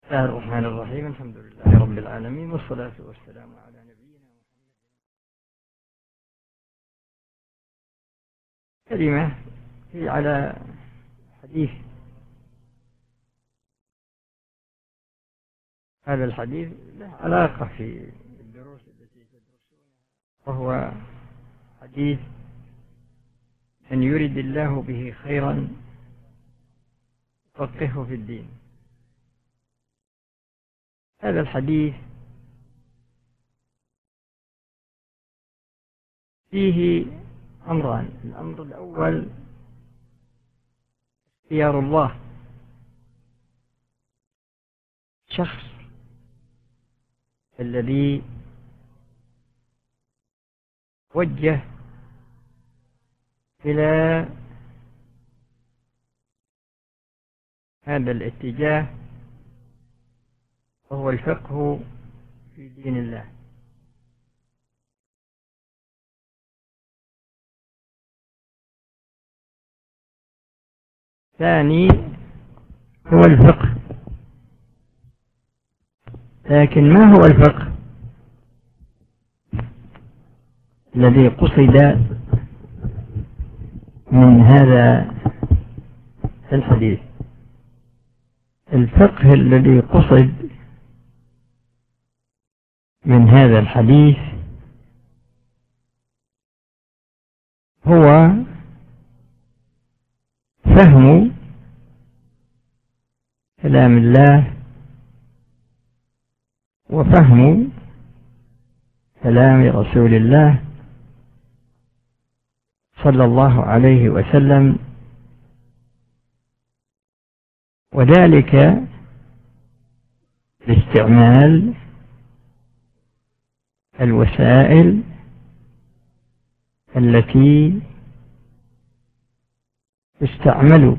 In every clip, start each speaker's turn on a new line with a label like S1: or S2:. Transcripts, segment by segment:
S1: بسم الله الرحمن الرحيم. الحمد لله رب العالمين، والصلاة والسلام على نبينا محمد. كلمة هي على حديث. هذا الحديث له علاقة في الدروس التي تدرسونها، وهو حديث أن يرد الله به خيرا يفقهه في الدين. هذا الحديث فيه أمران. الأمر الأول اختيار الله، شخص الذي وجه إلى هذا الاتجاه، وهو الفقه في دين الله. ثاني هو الفقه. لكن ما هو الفقه الذي قصد من هذا الحديث؟ الفقه الذي قصد من هذا الحديث هو فهم كلام الله وفهم كلام رسول الله صلى الله عليه وسلم، وذلك باستعمال الوسائل التي تستعمل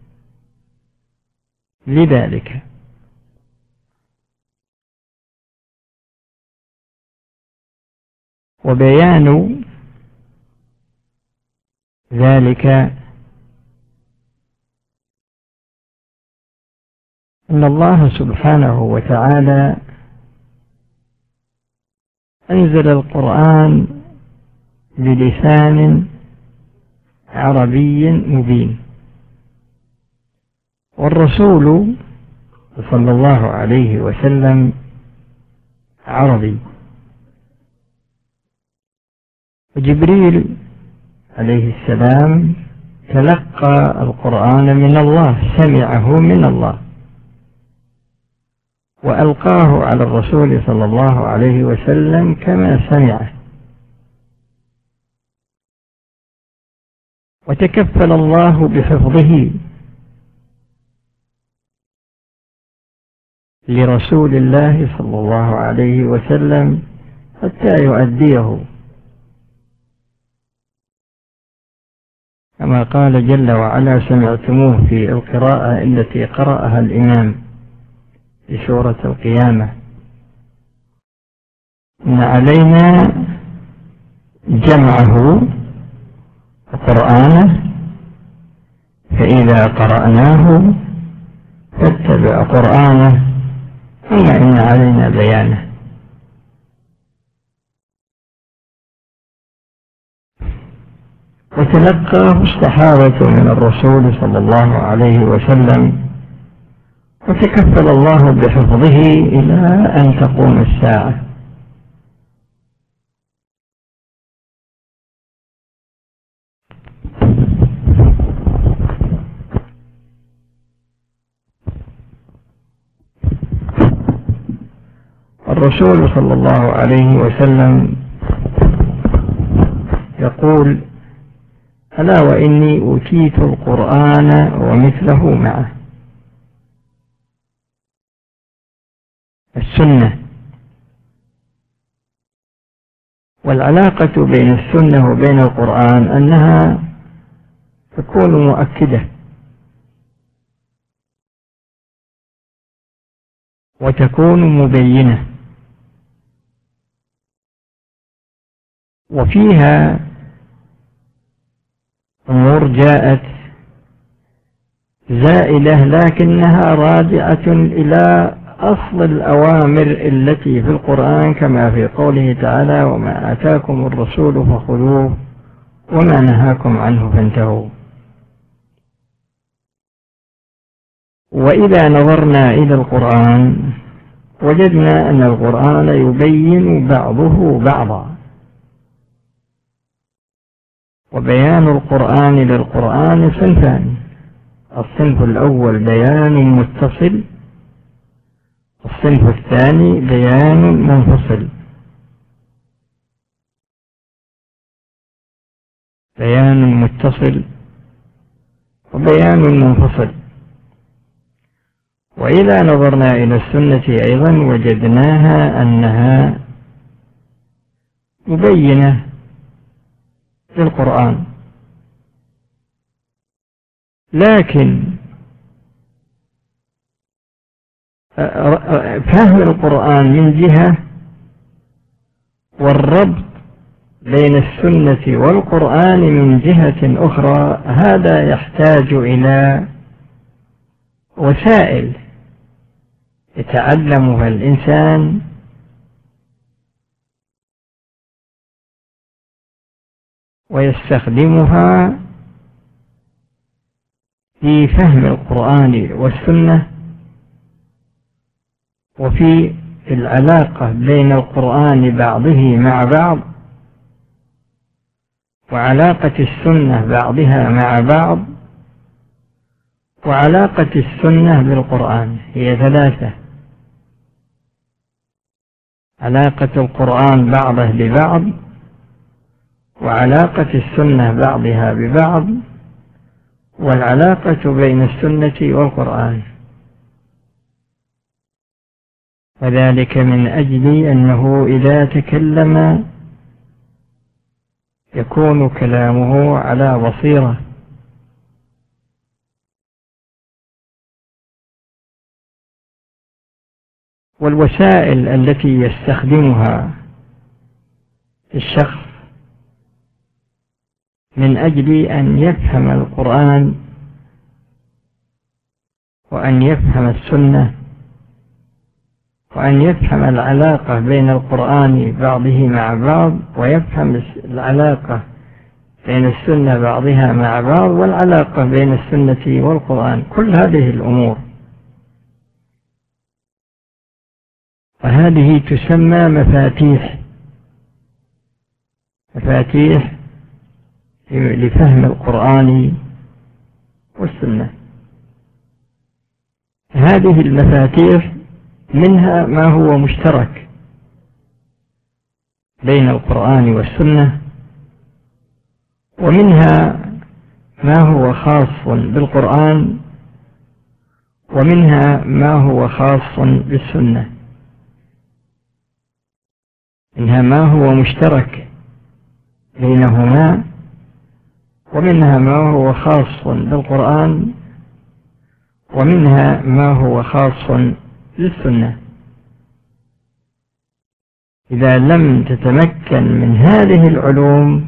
S1: لذلك. وبيان ذلك أن الله سبحانه وتعالى أنزل القرآن بلسان عربي مبين، والرسول صلى الله عليه وسلم عربي، وجبريل عليه السلام تلقى القرآن من الله، سمعه من الله، وألقاه على الرسول صلى الله عليه وسلم كما سمعه. وتكفل الله بحفظه لرسول الله صلى الله عليه وسلم حتى يؤديه، كما قال جل وعلا: سمعتموه في القراءة التي قرأها الإمام في سورة القيامة: إن علينا جمعه وقرآنه فإذا قرأناه فاتبع قرآنه ثم إن علينا بيانه. وتلقاه الصحابة من الرسول صلى الله عليه وسلم، وتكفل الله بحفظه إلى أن تقوم الساعة. الرسول صلى الله عليه وسلم يقول: ألا وإني أوتيت القرآن ومثله معه. السنة، والعلاقة بين السنة وبين القرآن أنها تكون مؤكدة وتكون مبينة، وفيها أمور جاءت زائلة لكنها راجعة إلى أصل الأوامر التي في القرآن، كما في قوله تعالى: وما آتاكم الرسول فخذوه وما نهاكم عنه فانتهوا. وإذا نظرنا إلى القرآن وجدنا أن القرآن يبين بعضه بعضا، وبيان القرآن للقرآن صنفان: الصنف الأول بيان متصل، الصنف الثاني بيان منفصل. بيان متصل وبيان منفصل. وإذا نظرنا إلى السنة أيضا وجدناها أنها مبينة للقرآن، لكن فهم القرآن من جهة، والربط بين السنة والقرآن من جهة أخرى، هذا يحتاج إلى وسائل يتعلمها الإنسان ويستخدمها في فهم القرآن والسنة، وفي العلاقة بين القرآن بعضه مع بعض، وعلاقة السنة بعضها مع بعض، وعلاقة السنة بالقرآن. هي ثلاثة: علاقة القرآن بعضه ببعض، وعلاقة السنة بعضها ببعض، والعلاقة بين السنة والقرآن. وذلك من أجل أنه إذا تكلم يكون كلامه على بصيرة، والوسائل التي يستخدمها الشخص من أجل أن يفهم القرآن وأن يفهم السنة وأن يفهم العلاقة بين القرآن بعضه مع بعض، ويفهم العلاقة بين السنة بعضها مع بعض، والعلاقة بين السنة والقرآن. كل هذه الأمور، وهذه تسمى مفاتيح لفهم القرآن والسنة. هذه المفاتيح منها ما هو مشترك بين القرآن والسنة، ومنها ما هو خاص بالقرآن، ومنها ما هو خاص بالسنة. منها ما هو مشترك بينهما، ومنها ما هو خاص بالقرآن، ومنها ما هو خاص بالسنة. إذا لم تتمكن من هذه العلوم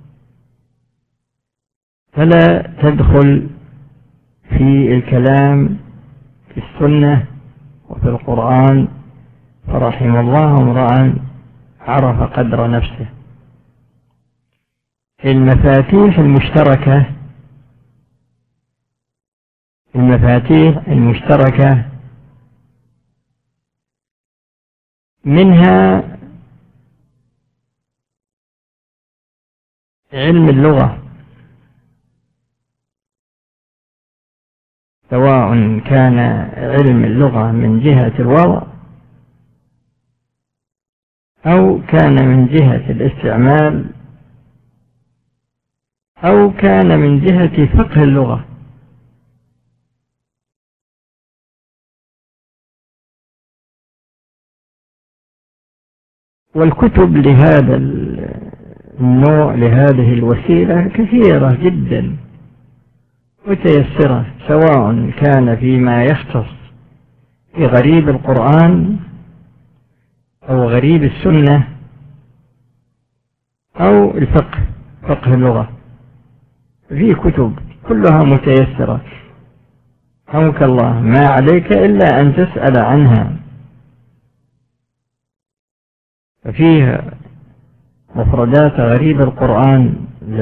S1: فلا تدخل في الكلام في السنة وفي القرآن، فرحم الله امرأ عرف قدر نفسه. المفاتيح المشتركة منها علم اللغة، سواء كان علم اللغة من جهة الوضع أو كان من جهة الاستعمال أو كان من جهة فقه اللغة. والكتب لهذا النوع لهذه الوسيلة كثيرة جدا متيسرة، سواء كان فيما يختص بغريب القرآن أو غريب السنة أو فقه اللغة. في كتب كلها متيسرة، حمك الله، ما عليك إلا أن تسأل عنها ففيه مفردات غريب القرآن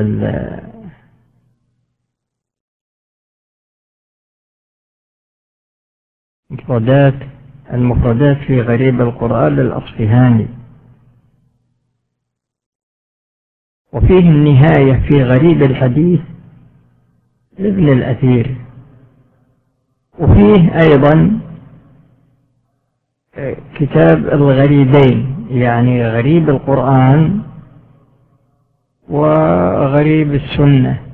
S1: المفردات في غريب القرآن للأصفهاني، وفيه النهاية في غريب الحديث لابن الأثير، وفيه أيضا كتاب الغريبين، يعني غريب القرآن وغريب السنة.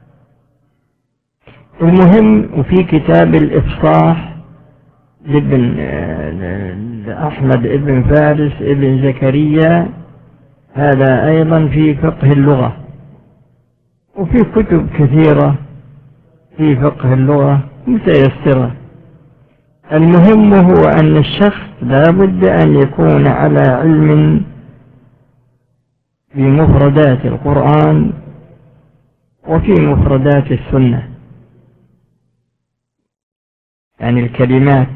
S1: المهم وفي كتاب الإفصاح لابن أحمد ابن فارس ابن زكريا، هذا أيضا في فقه اللغة. وفي كتب كثيرة في فقه اللغة متيسرة. المهم هو أن الشخص لا بد أن يكون على علم بمفردات القرآن وفي مفردات السنة، يعني الكلمات.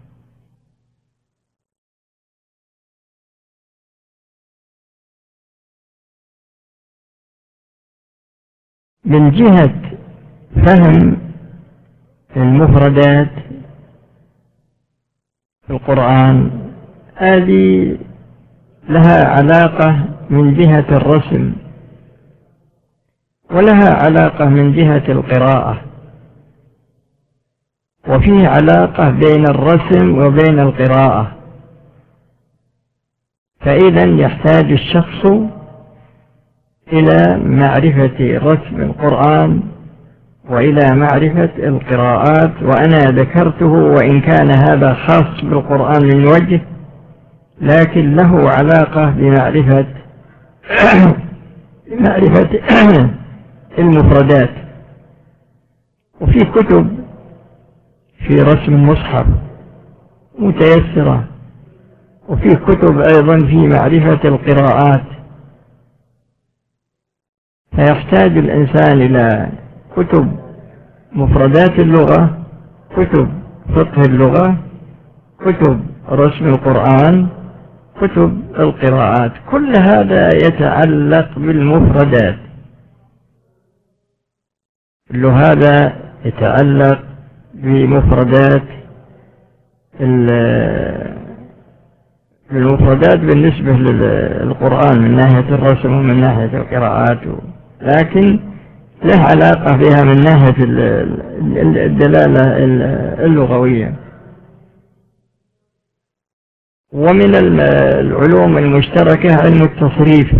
S1: من جهة فهم المفردات في القرآن، هذه لها علاقة من جهة الرسم، ولها علاقة من جهة القراءة، وفيه علاقة بين الرسم وبين القراءة. فإذا يحتاج الشخص إلى معرفة رسم القرآن وإلى معرفة القراءات. وأنا ذكرته وإن كان هذا خاص بالقرآن من وجه، لكن له علاقة بمعرفة المفردات. وفي كتب في رسم المصحف متيسرة، وفي كتب أيضا في معرفة القراءات. فيحتاج الإنسان إلى كتب مفردات اللغة، كتب فقه اللغة، كتب رسم القرآن، كتب القراءات. كل هذا يتعلق بالمفردات، كل هذا يتعلق بمفردات بالنسبة للقرآن من ناحية الرسم ومن ناحية القراءات، لكن له علاقة بها من ناحية الدلالة اللغوية. ومن العلوم المشتركة علم التصريف،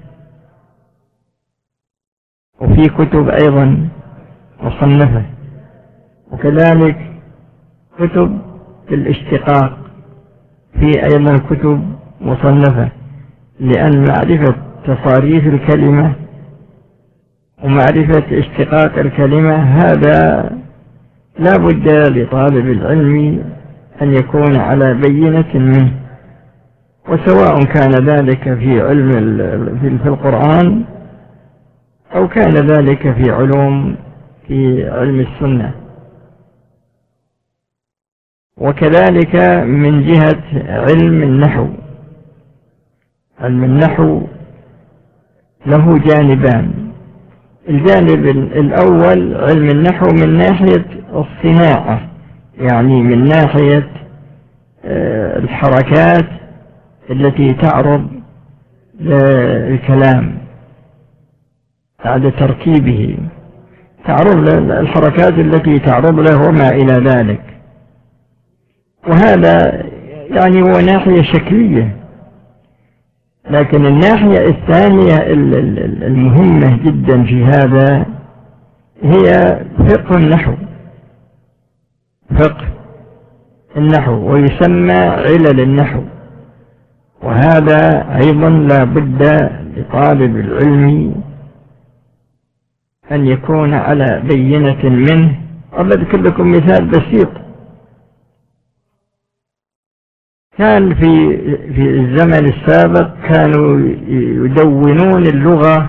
S1: وفي كتب أيضا مصنفة، وكذلك كتب الاشتقاق، في أيضا كتب مصنفة، لأن معرفة تصاريف الكلمة ومعرفة اشتقاق الكلمة هذا لا بد لطالب العلم أن يكون على بينة منه، وسواء كان ذلك في علم في القرآن أو كان ذلك في علم السنة. وكذلك من جهة علم النحو، علم النحو له جانبان. الجانب الأول علم النحو من ناحية الصناعة، يعني من ناحية الحركات التي تعرض للكلام بعد تركيبه، تعرض الحركات التي تعرض له وما إلى ذلك. وهذا يعني هو ناحية شكلية. لكن الناحية الثانية المهمة جدا في هذا هي فقه النحو، فقه النحو، ويسمى علل النحو. وهذا أيضا لا بد لطالب العلم أن يكون على بينة منه. أذكر لكم مثال بسيط. كان في الزمن السابق كانوا يدونون اللغة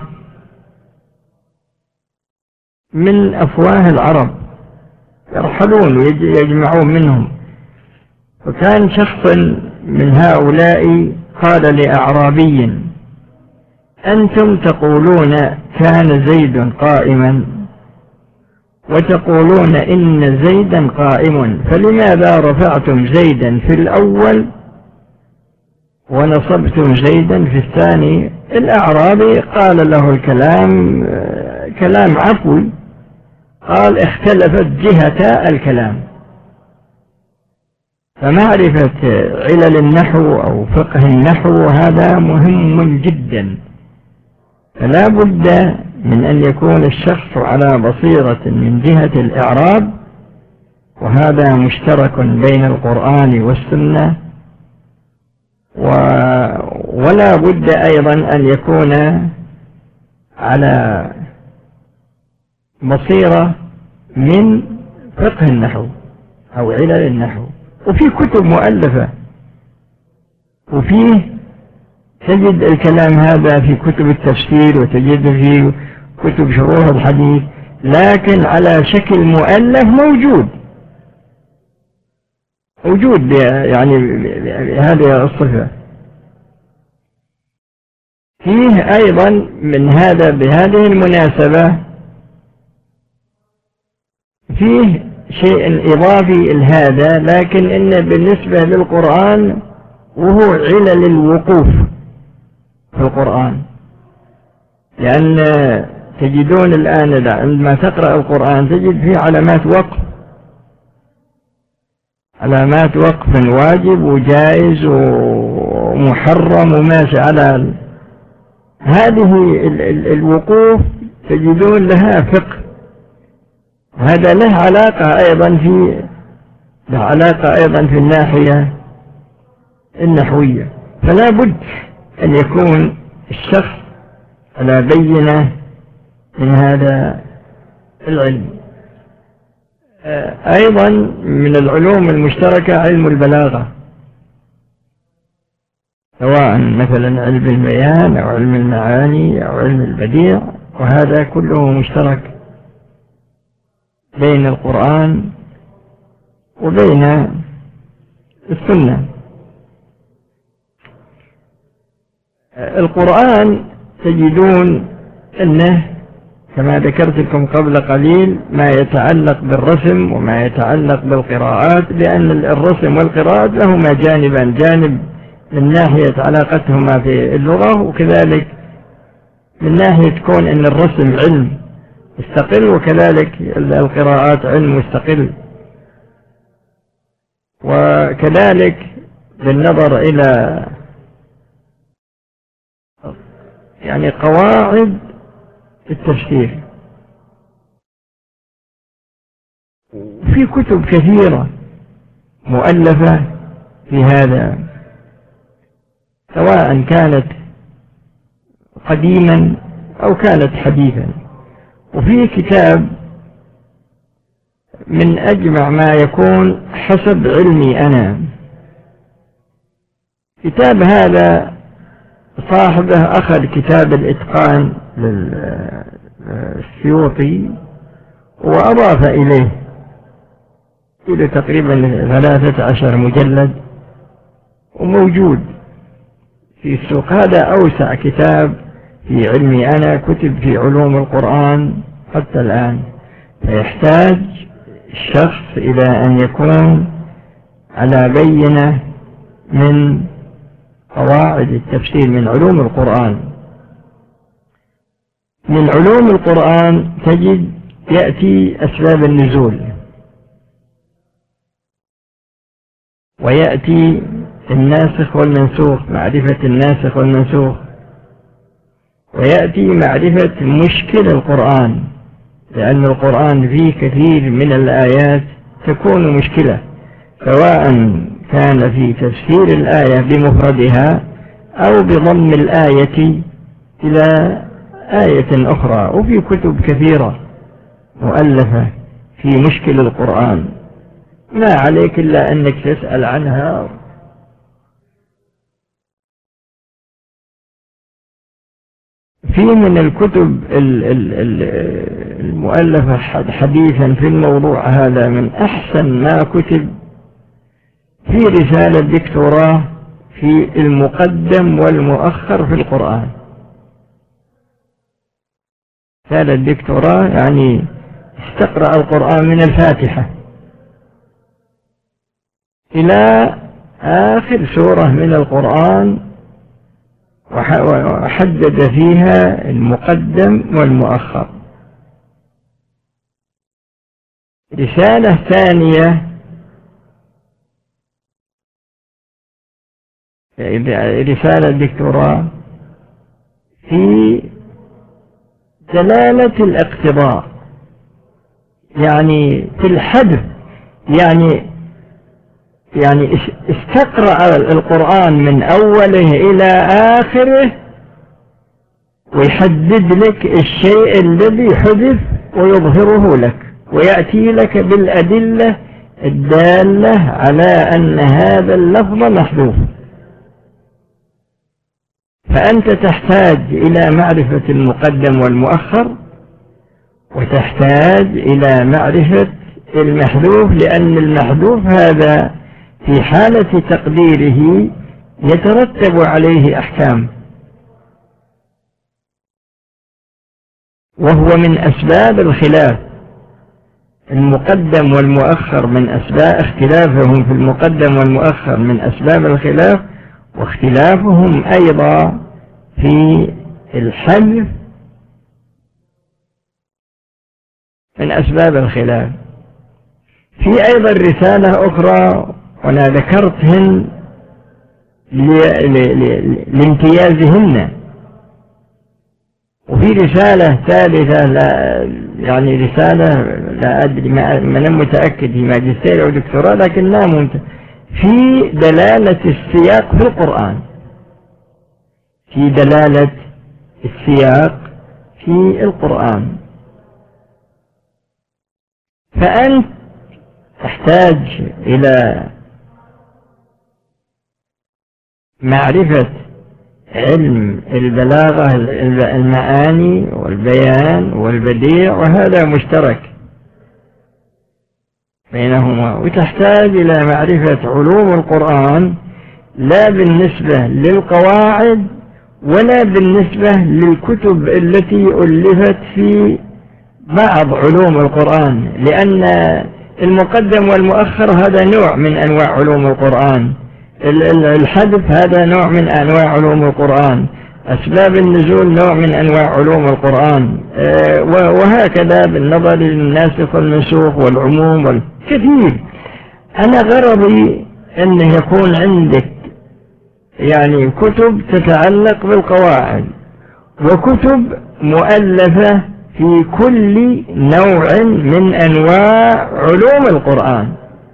S1: من أفواه العرب، يرحلون ويجمعون منهم. وكان شخص من هؤلاء قال لأعرابي: أنتم تقولون كان زيد قائما وتقولون إن زيدا قائم، فلماذا رفعتم زيدا في الأول ونصبتم زيدا في الثاني؟ الأعرابي قال له الكلام كلام عفوي، قال: اختلفت جهة الكلام. فمعرفة علل النحو أو فقه النحو هذا مهم جدا، فلا بد من أن يكون الشخص على بصيرة من جهة الإعراب، وهذا مشترك بين القرآن والسنة، ولا بد أيضا أن يكون على بصيرة من فقه النحو أو علل النحو. وفي كتب مؤلفة، وفيه تجد الكلام هذا في كتب التفسير، وتجد في كتب شروح الحديث، لكن على شكل مؤلف موجود يعني بهذه الصفة. فيه أيضا من هذا بهذه المناسبة فيه شيء إضافي لهذا، لكن إن بالنسبة للقرآن وهو علل الوقوف في القرآن، لأن تجدون الآن عندما تقرأ القرآن تجد فيه علامات وقف واجب وجائز ومحرم وماشي على هذه الوقوف، تجدون لها فقه، هذا له علاقة أيضا في الناحية النحوية. فلا بد أن يكون الشخص على بينة من هذا العلم. أيضا من العلوم المشتركة علم البلاغة، سواء مثلا علم البيان أو علم المعاني أو علم البديع، وهذا كله مشترك بين القرآن وبين السنة. القرآن تجدون أنه كما ذكرت لكم قبل قليل ما يتعلق بالرسم وما يتعلق بالقراءات، لأن الرسم والقراءات لهما جانبان، جانب من ناحية علاقتهما في اللغة، وكذلك من ناحية كون أن الرسم علم مستقل، وكذلك القراءات علم مستقل، وكذلك بالنظر إلى يعني قواعد التفسير. في كتب كثيرة مؤلفة في هذا، سواء كانت قديما أو كانت حديثا. وفي كتاب من أجمع ما يكون حسب علمي أنا، كتاب هذا صاحبه أخذ كتاب الإتقان للسيوطي وأضاف إليه تقريبا 13 مجلد، وموجود في السوق. هذا أوسع كتاب في علمي أنا كتب في علوم القرآن حتى الآن، فيحتاج الشخص إلى أن يكون على بينة من قواعد التفسير من علوم القرآن. من علوم القرآن تجد يأتي أسباب النزول، ويأتي الناسخ والمنسوخ، معرفة الناسخ والمنسوخ، ويأتي معرفة مشكل القرآن، لأن القرآن فيه كثير من الآيات تكون مشكلة، سواء كان في تفسير الآية بمفردها أو بضم الآية إلى آية أخرى. وفي كتب كثيرة مؤلفة في مشكل القرآن، ما عليك إلا أنك تسأل عنها. في من الكتب المؤلفة حديثا في الموضوع هذا من أحسن ما كتب، في رسالة دكتوراه في المقدم والمؤخر في القرآن. رسالة الدكتوراه يعني استقرأ القرآن من الفاتحة إلى آخر سورة من القرآن وحدد فيها المقدم والمؤخر. رسالة ثانية رسالة الدكتوراه في دلالة الاقتضاء، يعني في الحذف، يعني استقرأ القرآن من أوله إلى آخره ويحدد لك الشيء الذي حذف ويظهره لك ويأتي لك بالأدلة الدالة على أن هذا اللفظ محذوف. فأنت تحتاج إلى معرفة المقدم والمؤخر، وتحتاج إلى معرفة المحذوف، لأن المحذوف هذا في حالة تقديره يترتب عليه أحكام، وهو من أسباب الخلاف. المقدم والمؤخر من أسباب اختلافهم في المقدم والمؤخر من أسباب الخلاف، واختلافهم أيضا في الحذف من أسباب الخلاف. في أيضا رسالة أخرى وأنا ذكرتهن لامتيازهن، وفي رسالة ثالثة يعني رسالة لا أدري ما أنا متأكد هي ماجستير أو دكتوراه، لكنها في دلالة السياق في القرآن، في دلالة السياق في القرآن. فأنت تحتاج إلى معرفة علم البلاغة، المعاني والبيان والبديع، وهذا مشترك بينهما. وتحتاج إلى معرفة علوم القرآن لا بالنسبة للقواعد ولا بالنسبة للكتب التي ألفت في بعض علوم القرآن، لأن المقدم والمؤخر هذا نوع من أنواع علوم القرآن، الحذف هذا نوع من أنواع علوم القرآن، أسباب النزول نوع من أنواع علوم القرآن، وهكذا بالنظر للناسخ والمنسوخ والعموم والكثير. أنا غرضي أن يكون عندك يعني كتب تتعلق بالقواعد، وكتب مؤلفة في كل نوع من أنواع علوم القرآن.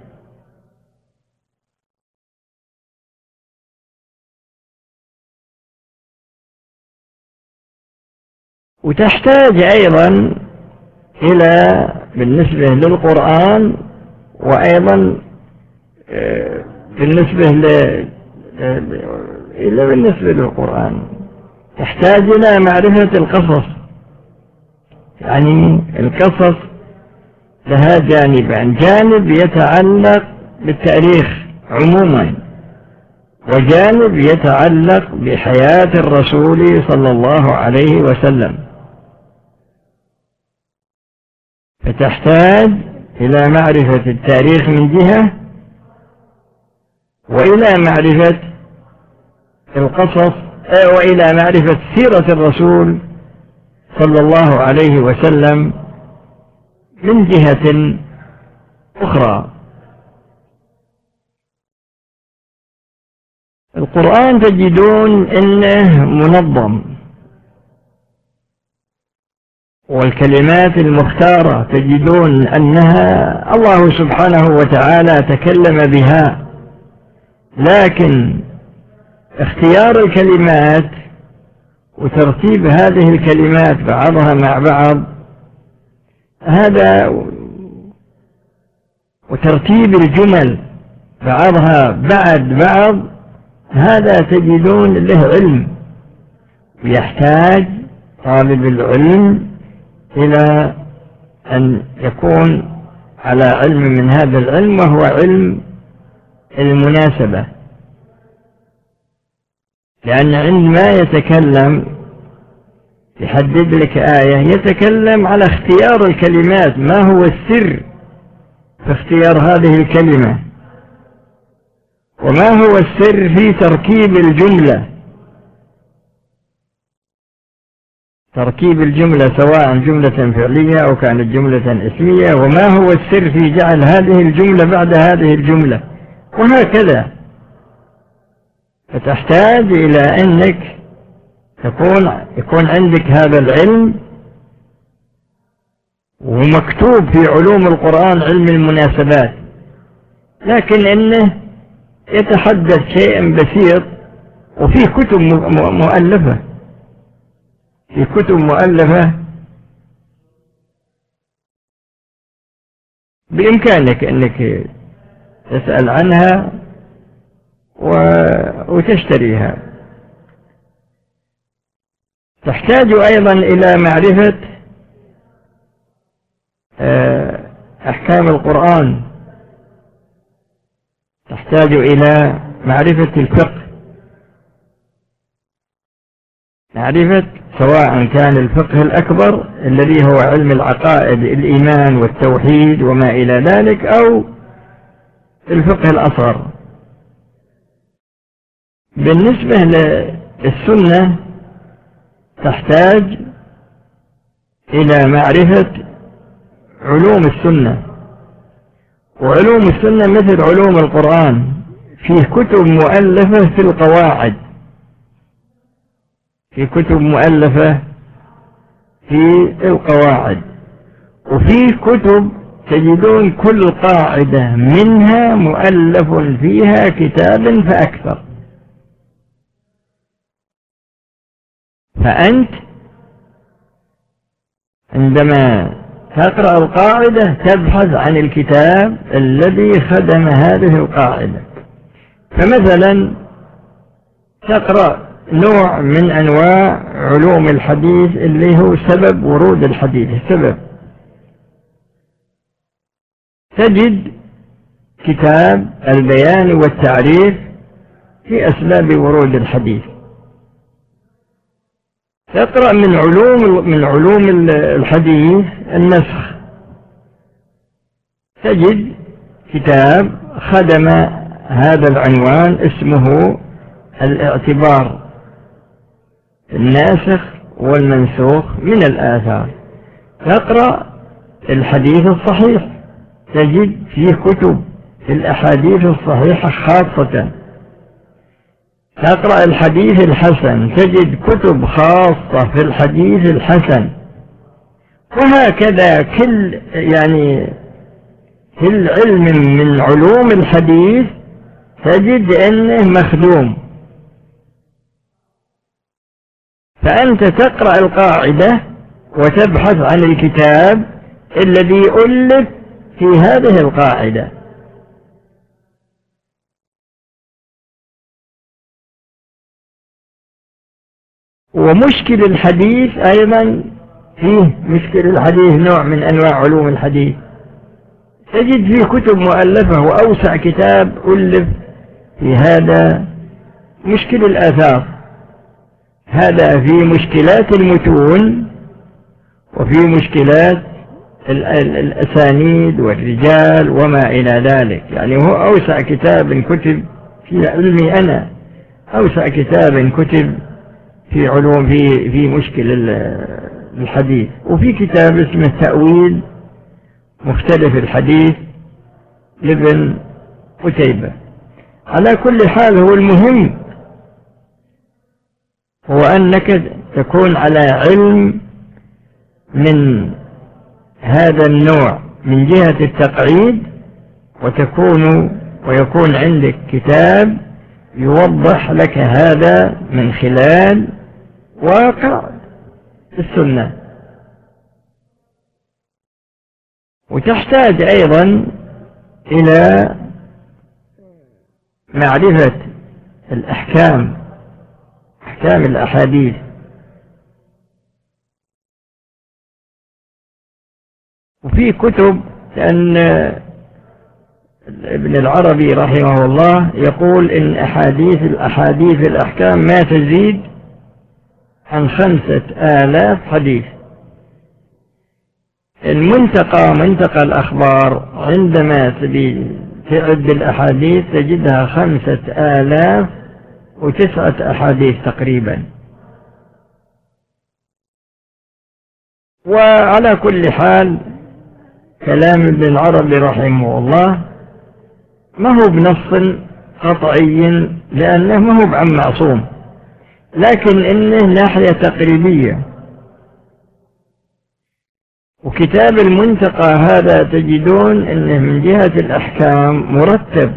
S1: وتحتاج أيضا إلى بالنسبة للقرآن، وأيضا بالنسبة للقرآن تحتاج إلى معرفة القصص. يعني القصص لها جانبان، جانب يتعلق بالتاريخ عموما، وجانب يتعلق بحياة الرسول صلى الله عليه وسلم. فتحتاج إلى معرفة التاريخ من جهة، وإلى معرفة القصص، وإلى معرفة سيرة الرسول صلى الله عليه وسلم من جهة أخرى. القرآن تجدون أنه منظم، والكلمات المختارة تجدون أنها الله سبحانه وتعالى تكلم بها، لكن اختيار الكلمات وترتيب هذه الكلمات بعضها مع بعض هذا، وترتيب الجمل بعضها بعد بعض، هذا تجدون له علم، ويحتاج طالب العلم إلى أن يكون على علم من هذا العلم، وهو علم المناسبة. لأن عندما يتكلم يحدد لك آية يتكلم على اختيار الكلمات، ما هو السر في اختيار هذه الكلمة، وما هو السر في تركيب الجملة، تركيب الجملة سواء جملة فعلية أو كانت جملة اسمية، وما هو السر في جعل هذه الجملة بعد هذه الجملة، وهكذا. فتحتاج إلى أنك يكون عندك هذا العلم، ومكتوب في علوم القرآن علم المناسبات، لكن إنه يتحدث شيء بسيط، وفي كتب مؤلفة، في كتب مؤلفة بإمكانك أنك تسأل عنها وتشتريها. تحتاج أيضا إلى معرفة أحكام القرآن، تحتاج إلى معرفة الفقه، معرفة سواء كان الفقه الأكبر الذي هو علم العقائد الإيمان والتوحيد وما إلى ذلك، أو الفقه الأصغر. بالنسبة للسنة تحتاج إلى معرفة علوم السنة، وعلوم السنة مثل علوم القرآن، فيه كتب مؤلفة في القواعد، في كتب مؤلفة في القواعد، وفي كتب تجدون كل قاعدة منها مؤلف فيها كتاب فأكثر. فأنت عندما تقرأ القاعدة تبحث عن الكتاب الذي خدم هذه القاعدة. فمثلا تقرأ نوع من أنواع علوم الحديث اللي هو سبب ورود الحديث، سبب، تجد كتاب البيان والتعريف في أسباب ورود الحديث. تقرأ من علوم الحديث النسخ، تجد كتاب خدم هذا العنوان اسمه الاعتبار، الناسخ والمنسوخ من الآثار. تقرأ الحديث الصحيح، تجد فيه كتب في الأحاديث الصحيحة خاصة. تقرأ الحديث الحسن، تجد كتب خاصة في الحديث الحسن. وهكذا كل علم من علوم الحديث تجد أنه مخدوم. فأنت تقرأ القاعدة وتبحث عن الكتاب الذي ألف في هذه القاعدة. ومشكل الحديث أيضا فيه مشكل الحديث نوع من أنواع علوم الحديث، تجد فيه كتب مؤلفة، وأوسع كتاب ألف في هذا مشكل الآثار، هذا في مشكلات المتون وفي مشكلات الأسانيد والرجال وما إلى ذلك. يعني هو أوسع كتاب كتب في علمي أنا، أوسع كتاب كتب في علوم في مشكل الحديث. وفي كتاب اسمه تأويل مختلف الحديث لابن قتيبة. على كل حال هو المهم هو أنك تكون على علم من هذا النوع من جهة التقعيد، ويكون عندك كتاب يوضح لك هذا من خلال واقع السنة. وتحتاج أيضا إلى معرفة الأحكام، أحكام الأحاديث. وفي كتب، لأن ابن العربي رحمه الله يقول إن أحاديث الأحكام ما تزيد عن 5000 حديث. منتقى الأخبار عندما تعد الأحاديث تجدها 5009 أحاديث تقريبا. وعلى كل حال كلام ابن العربي رحمه الله ما هو بنص قطعي، لأنه ما هو بعن معصوم، لكن إنه ناحية تقريبية. وكتاب المنتقى هذا تجدون إنه من جهة الأحكام مرتب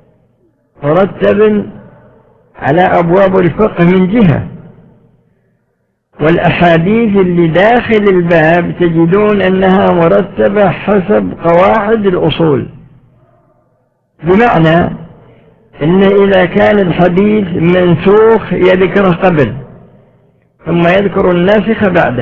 S1: على أبواب الفقه من جهة، والأحاديث اللي داخل الباب تجدون أنها مرتبة حسب قواعد الأصول، بمعنى إن إذا كان الحديث منسوخ يذكره قبل ثم يذكر الناسخ بعده،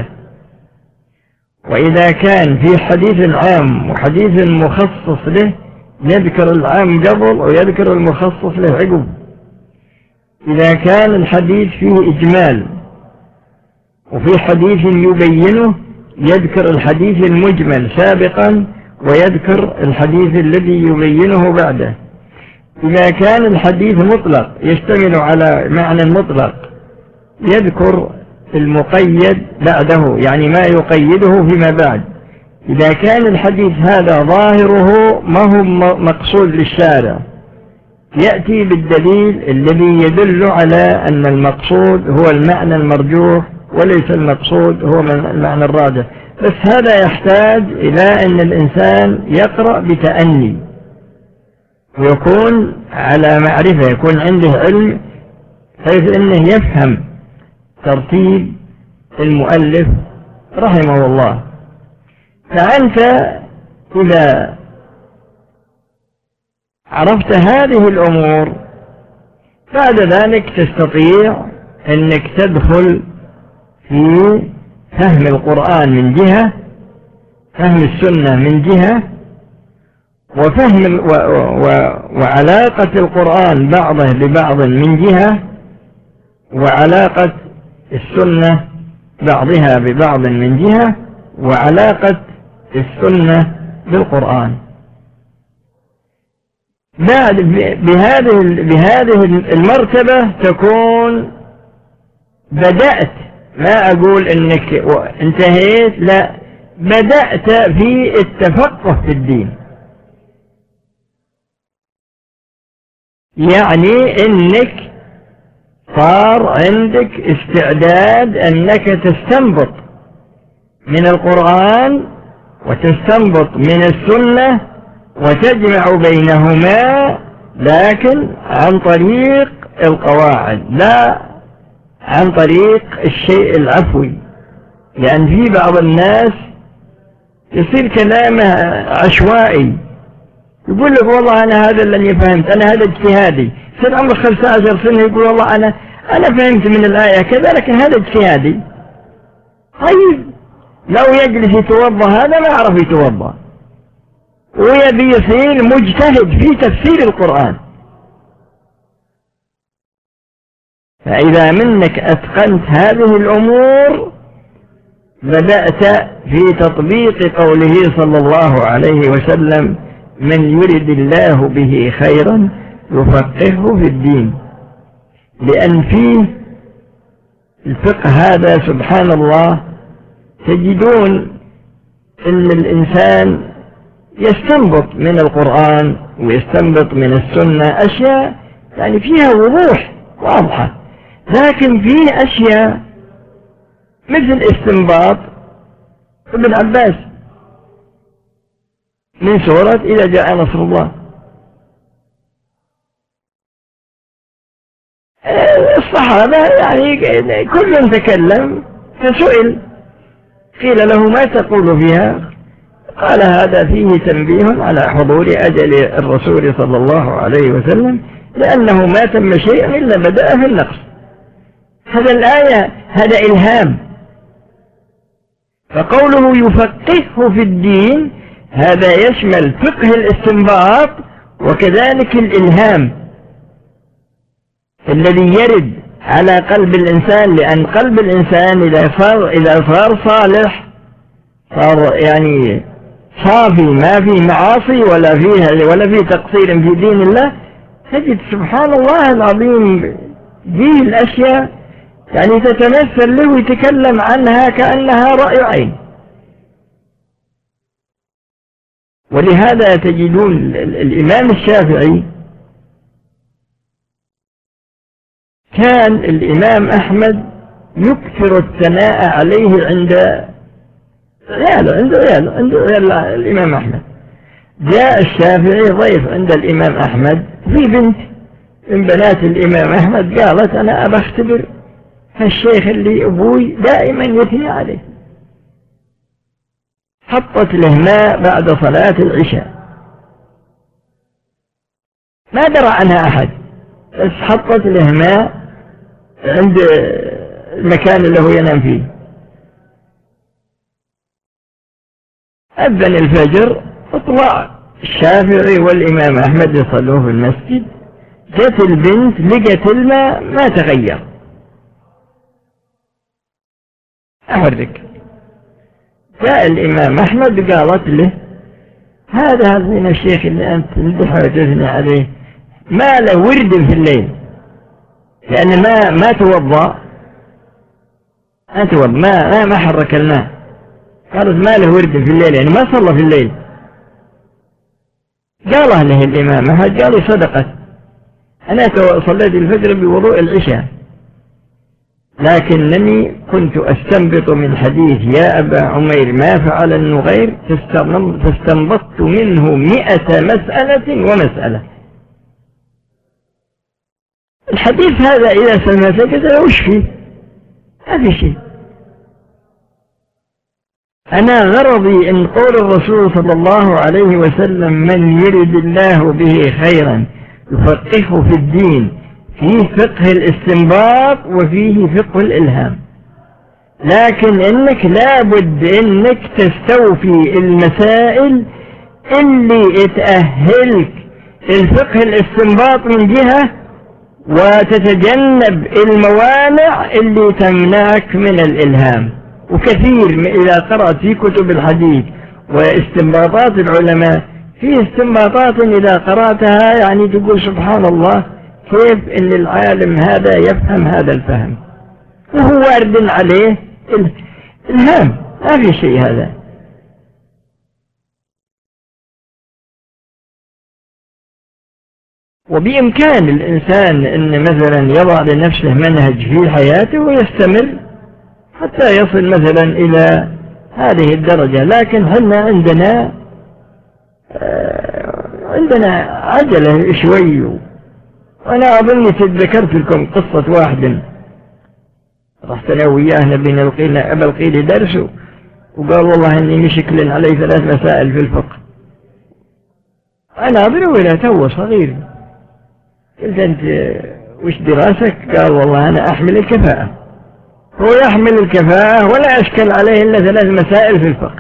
S1: وإذا كان في حديث عام وحديث مخصص له يذكر العام قبل ويذكر المخصص له عقب. إذا كان الحديث فيه إجمال وفي حديث يبينه يذكر الحديث المجمل سابقا ويذكر الحديث الذي يبينه بعده. إذا كان الحديث مطلق يشتمل على معنى مطلق يذكر المقيد بعده، يعني ما يقيده فيما بعد. إذا كان الحديث هذا ظاهره ما هو مقصود للشارع يأتي بالدليل الذي يدل على أن المقصود هو المعنى المرجوح وليس المقصود هو المعنى الراجح. بس هذا يحتاج إلى أن الإنسان يقرأ بتأني ويكون على معرفة، يكون عنده علم حيث أنه يفهم ترتيب المؤلف رحمه الله. فأنت إذا عرفت هذه الأمور بعد ذلك تستطيع أنك تدخل في فهم القرآن من جهة، فهم السنة من جهة، وفهم وعلاقة القرآن بعضه ببعض من جهة، وعلاقة السنة بعضها ببعض من جهة، وعلاقة السنة بالقرآن. بعد بهذه المرتبة تكون بدأت، ما أقول إنك انتهيت، لا، بدأت في التفقه في الدين، يعني إنك صار عندك استعداد أنك تستنبط من القرآن وتستنبط من السنة وتجمع بينهما، لكن عن طريق القواعد لا عن طريق الشيء العفوي. لأن في بعض الناس يصير كلامه عشوائي، يقول لك والله أنا هذا اللي فهمت، أنا هذا اجتهادي. يصير عمره 15 سنة يقول والله أنا فهمت من الآية كذا لكن هذا اجتهادي. طيب لو يجلس يتوضأ هذا ما يعرف يتوضأ، ويبي يصير مجتهد في تفسير القرآن. فإذا منك أتقنت هذه الأمور بدأت في تطبيق قوله صلى الله عليه وسلم: من يرد الله به خيرا يفقهه في الدين. لأن فيه الفقه هذا سبحان الله تجدون أن الإنسان يستنبط من القرآن ويستنبط من السنة أشياء يعني فيها وضوح واضحة، لكن فيه أشياء مثل استنباط ابن عباس من سورة إذا جاء نصر الله. الصحابة يعني كل تكلم فسئل قيل له ما تقول فيها؟ قال هذا فيه تنبيه على حضور أجل الرسول صلى الله عليه وسلم، لأنه ما تم شيء إلا بدأ في النقص. هذا الآية هذا إلهام. فقوله يفقهه في الدين هذا يشمل فقه الاستنباط وكذلك الإلهام الذي يرد على قلب الإنسان، لأن قلب الإنسان إذا صار صالح، صار يعني صافي، ما في معاصي ولا في تقصير في دين الله، تجد سبحان الله العظيم دي الأشياء يعني تتمثل له ويتكلم عنها كأنها رأي عين. ولهذا تجدون الإمام الشافعي كان الإمام أحمد يكثر الثناء عليه عند عياله الإمام أحمد. جاء الشافعي ضيف عند الإمام أحمد، في بنت من بنات الإمام أحمد قالت أنا أبى أختبر هالشيخ اللي أبوي دائما يثني عليه. حطت له ماء بعد صلاة العشاء، ما درى عنها أحد، بس حطت له ماء عند المكان اللي هو ينام فيه. أذن الفجر، اطلع الشافعي والإمام أحمد يصلوا في المسجد، جت البنت لقت الماء ما تغير. أحرك، جاء الإمام أحمد قالت له هذا من الشيخ اللي أنت تمدحه وتثني عليه ما له ورد في الليل، لأن ما توضأ، ما حرك الماء. قالت ما له ورد في الليل، يعني ما صلى في الليل. قال له الإمام أحمد قال صدقت، أنا صليت الفجر بوضوء العشاء، لكنني كنت أستنبط من حديث يا أبا عمير ما فعل النغير فاستنبطت منه 100 مسألة ومسألة. الحديث هذا إذا سمعت كذا وش فيه؟ ما في شيء. أنا غرضي إن قول الرسول صلى الله عليه وسلم من يرد الله به خيرا يفقهه في الدين، فيه فقه الاستنباط وفيه فقه الإلهام، لكن إنك لابد إنك تستوفي المسائل اللي تأهلك الفقه الاستنباط من جهة، وتتجنب الموانع اللي تمنعك من الإلهام. وكثير إذا قرأت في كتب الحديث واستنباطات العلماء، في استنباطات إذا قرأتها يعني تقول سبحان الله كيف إن العالم هذا يفهم هذا الفهم، وهو وارد عليه الهام، ما في شيء هذا. وبإمكان الإنسان أن مثلا يضع لنفسه منهج في حياته ويستمر حتى يصل مثلا إلى هذه الدرجة، لكن حنا عندنا عجلة شوي. وأنا أظني تذكرت لكم قصة واحد رحت أنا وياه نبي نلقي درسه، وقال والله إني مشكل علي 3 مسائل في الفقه. أنا أبرو إلى تو صغير، قلت أنت وش دراسك؟ قال والله أنا أحمل الكفاءة. هو يحمل الكفاءة ولا أشكل عليه إلا 3 مسائل في الفقه.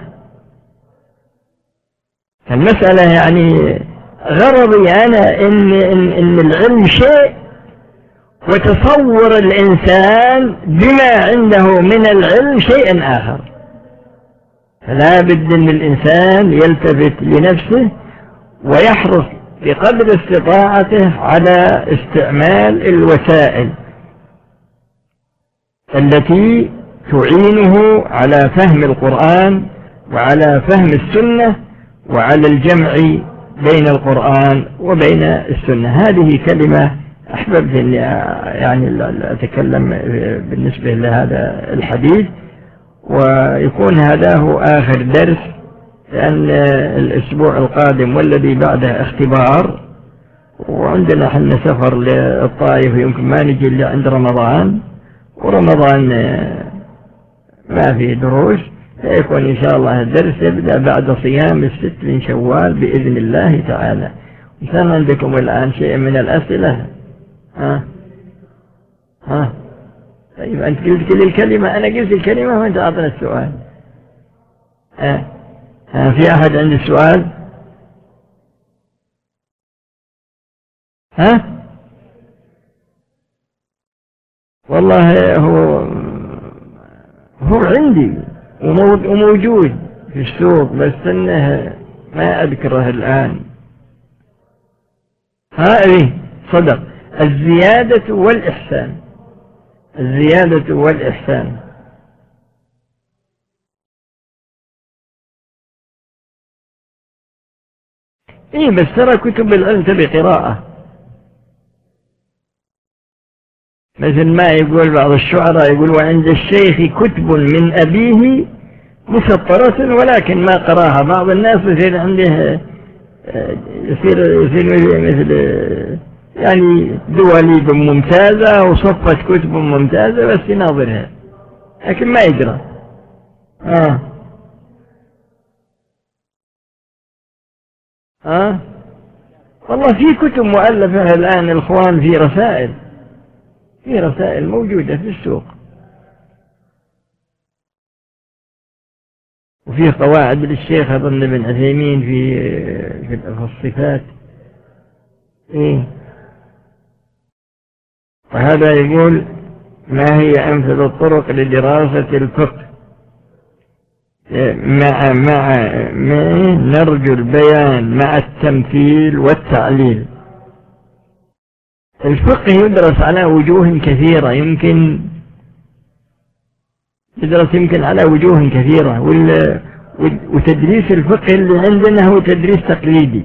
S1: المسألة يعني غرضي أنا إن العلم شيء، وتصور الإنسان بما عنده من العلم شيء آخر. فلا بد أن الإنسان يلتفت لنفسه ويحرص بقدر استطاعته على استعمال الوسائل التي تعينه على فهم القرآن وعلى فهم السنة وعلى الجمع بين القرآن وبين السنة. هذه كلمة أحببت أن يعني أتكلم بالنسبة لهذا الحديث، ويكون هذا هو آخر درس، لأن الأسبوع القادم والذي بعده اختبار، وعندنا حنا سفر للطائف يمكن ما نجي إلا عند رمضان، ورمضان ما في دروس، سيكون إن شاء الله الدرس يبدأ بعد صيام 6 من شوال بإذن الله تعالى. كان عندكم الآن شيء من الأسئلة؟ طيب أنت قلت لي الكلمة، أنا قلت الكلمة وأنت أعطنا السؤال. في أحد عنده سؤال؟ ها؟ والله هو عندي وموجود في السوق، بس انه ما اذكره الان. إيه صدق، الزيادة والإحسان، الزيادة والإحسان. إيه بس ترى كتب العلم تبي قراءة، مثل ما يقول بعض الشعراء، يقول وعند الشيخ كتب من أبيه مسطرة ولكن ما قراها. بعض الناس يصير عنده يصير مثل يعني دواليب ممتازة وصفة كتب ممتازة بس يناظرها لكن ما يقرأ. والله في كتب مؤلفة الآن الإخوان، في رسائل موجودة في السوق، وفي قواعد للشيخ أظن ابن عثيمين في الصفات. إيه وهذا يقول ما هي أمثل الطرق لدراسة الفقه مع نرجو البيان مع التمثيل والتعليل. الفقه يدرس على وجوه كثيرة، يدرس يمكن على وجوه كثيرة، وتدريس الفقه اللي عندنا هو تدريس تقليدي،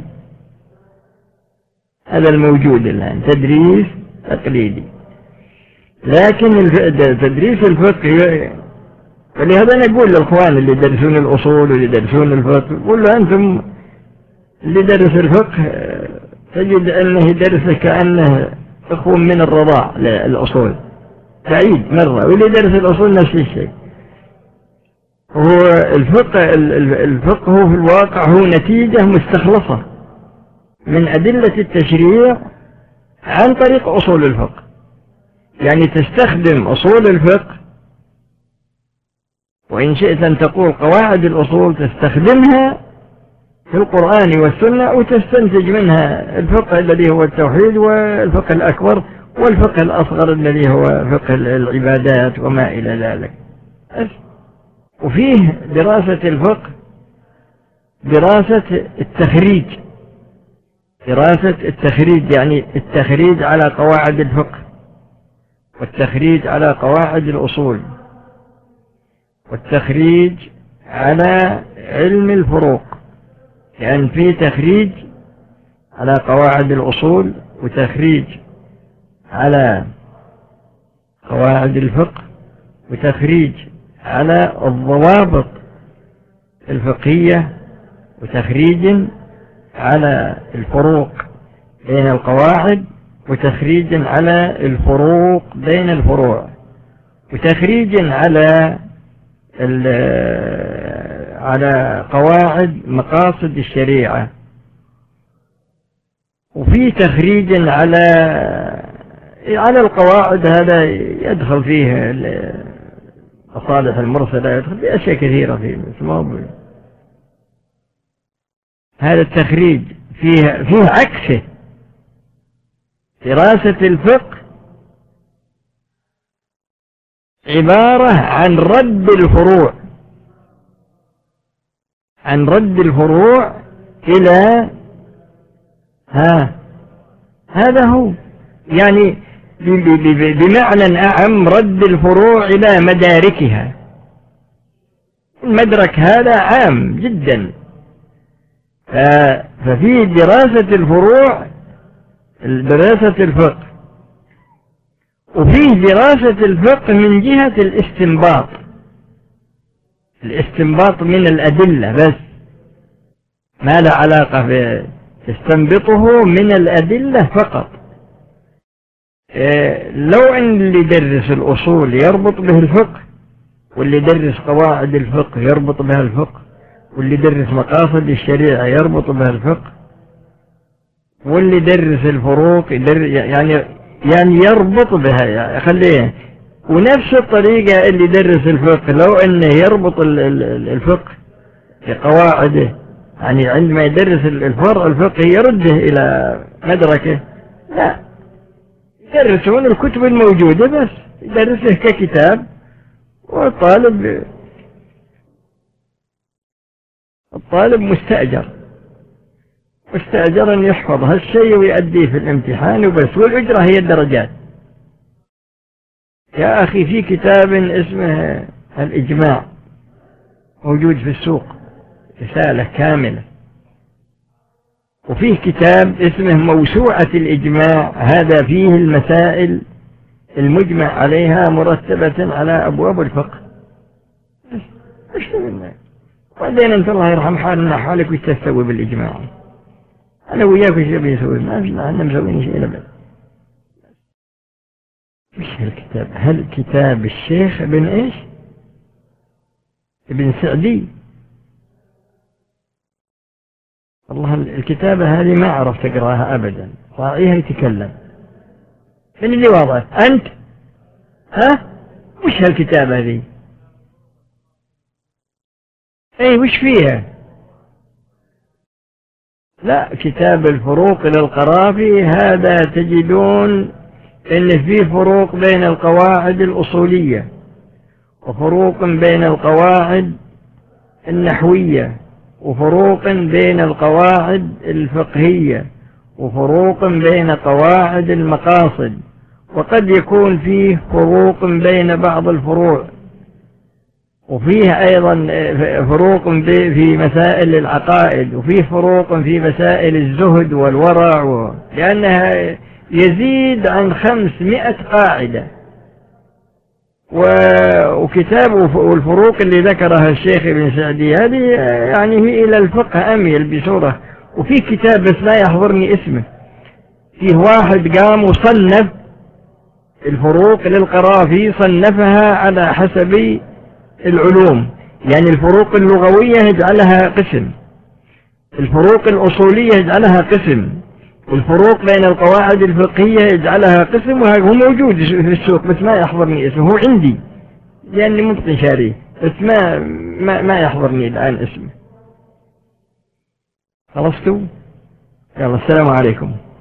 S1: هذا الموجود الآن تدريس تقليدي. لكن تدريس الفقه، ولهذا نقول للأخوان اللي يدرسون الأصول واللي يدرسون الفقه، قول له أنتم اللي درس الفقه تجد أنه يدرسه كأنه أخو من الرضاع للأصول، بعيد مرة، واللي يدرس الأصول نفس الشيء. هو الفقه هو في الواقع هو نتيجة مستخلصة من أدلة التشريع عن طريق أصول الفقه. يعني تستخدم أصول الفقه، وإن شئت أن تقول قواعد الأصول تستخدمها في القرآن والسنة، وتستنتج منها الفقه الذي هو التوحيد، والفقه الأكبر، والفقه الأصغر الذي هو فقه العبادات وما إلى ذلك. وفيه دراسة الفقه دراسة التخريج، يعني التخريج على قواعد الفقه، والتخريج على قواعد الأصول، والتخريج على علم الفروق. يعني في تخريج على قواعد الأصول، وتخريج على قواعد الفقه، وتخريج على الضوابط الفقهية، وتخريج على الفروق بين القواعد، وتخريج على الفروق بين الفروع، وتخريج على قواعد مقاصد الشريعة، وفي تخريج على القواعد. هذا يدخل فيه المصالح المرسلة، يدخل فيه أشياء كثيرة فيه الموضوع. هذا التخريج فيه عكسه. دراسة الفقه عبارة عن رد الفروع إلى هذا هو، يعني بمعنى أعم رد الفروع إلى مداركها. المدرك هذا عام جدا، ففي دراسة الفروع دراسة الفقه، وفيه دراسة الفقه من جهة الاستنباط من الأدلة، بس ما له علاقة تستنبطه من الأدلة فقط. لو أن اللي يدرس الأصول يربط به الفقه، واللي يدرس قواعد الفقه يربط بها الفقه، واللي يدرس مقاصد الشريعة يربط بها الفقه، واللي يدرس الفروق يعني يربط بها، يعني خليه. ونفس الطريقة اللي يدرس الفقه لو أنه يربط الفقه بقواعده، يعني عندما يدرس الفرع الفقهي يرده إلى مدركه، لا، يدرسون الكتب الموجودة بس، يدرسه ككتاب، والطالب مستأجر أن يحفظ هالشيء ويؤديه في الامتحان وبس، والأجرة هي الدرجات. يا أخي في كتاب اسمه الإجماع موجود في السوق، رسالة كاملة، وفيه كتاب اسمه موسوعة الإجماع، هذا فيه المسائل المجمع عليها مرتبة على أبواب الفقه. وبعدين أنت الله يرحم حالنا حالك وش تسوي بالإجماع؟ أنا وياك وش نبي نسوي؟ ما احنا مسوين شيء أبدا. وش هالكتاب؟ هل كتاب الشيخ ابن إيش؟ ابن سعدي. والله الكتابة هذه ما عرفت أقراها أبدا، راعيها يتكلم. من اللي واضح؟ أنت؟ ها؟ وش هالكتابة هذه؟ أي وش فيها؟ لا، كتاب الفروق للقرافي هذا تجدون إن فيه فروق بين القواعد الأصولية، وفروق بين القواعد النحوية، وفروق بين القواعد الفقهية، وفروق بين قواعد المقاصد، وقد يكون فيه فروق بين بعض الفروع، وفيه أيضا فروق في مسائل العقائد، وفيه فروق في مسائل الزهد والورع، لأنها يزيد عن 500 قاعدة. وكتابه والفروق اللي ذكرها الشيخ ابن سعدي هذه يعني هي إلى الفقه أميل بصورة. وفي كتاب بس لا يحضرني اسمه، فيه واحد قام وصنف الفروق للقرافي، صنفها على حسب العلوم، يعني الفروق اللغوية يجعلها قسم، الفروق الأصولية يجعلها قسم، الفروق بين القواعد الفقهية يجعلها قسم، وهو موجود في السوق بس ما يحضرني اسمه، هو عندي لأني ممكن شاريه بس ما يحضرني الآن اسمه. خلصتوا؟ يلا السلام عليكم.